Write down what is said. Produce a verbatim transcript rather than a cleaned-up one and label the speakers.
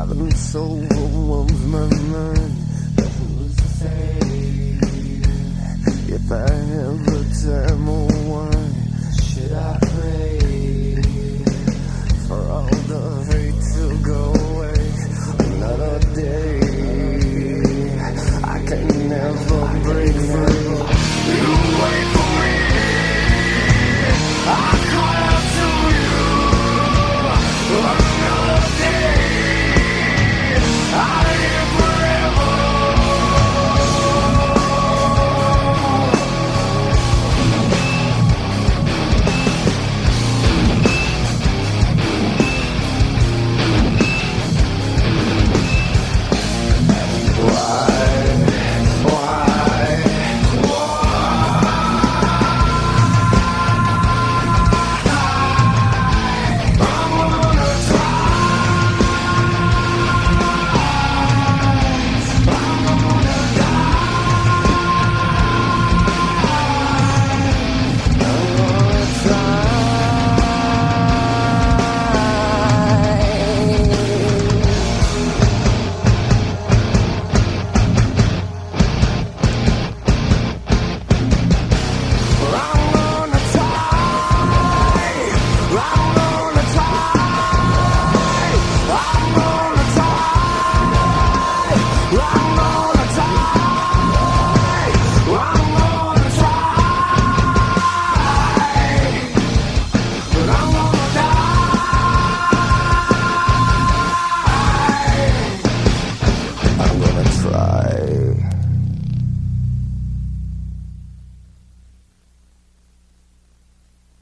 Speaker 1: Silence overwhelms my mind. Who's to say if I have the time or why should I pray for all the hate to go away? Another day I can never break free. You wait for me, I call out to you. Another day I live forever. Try.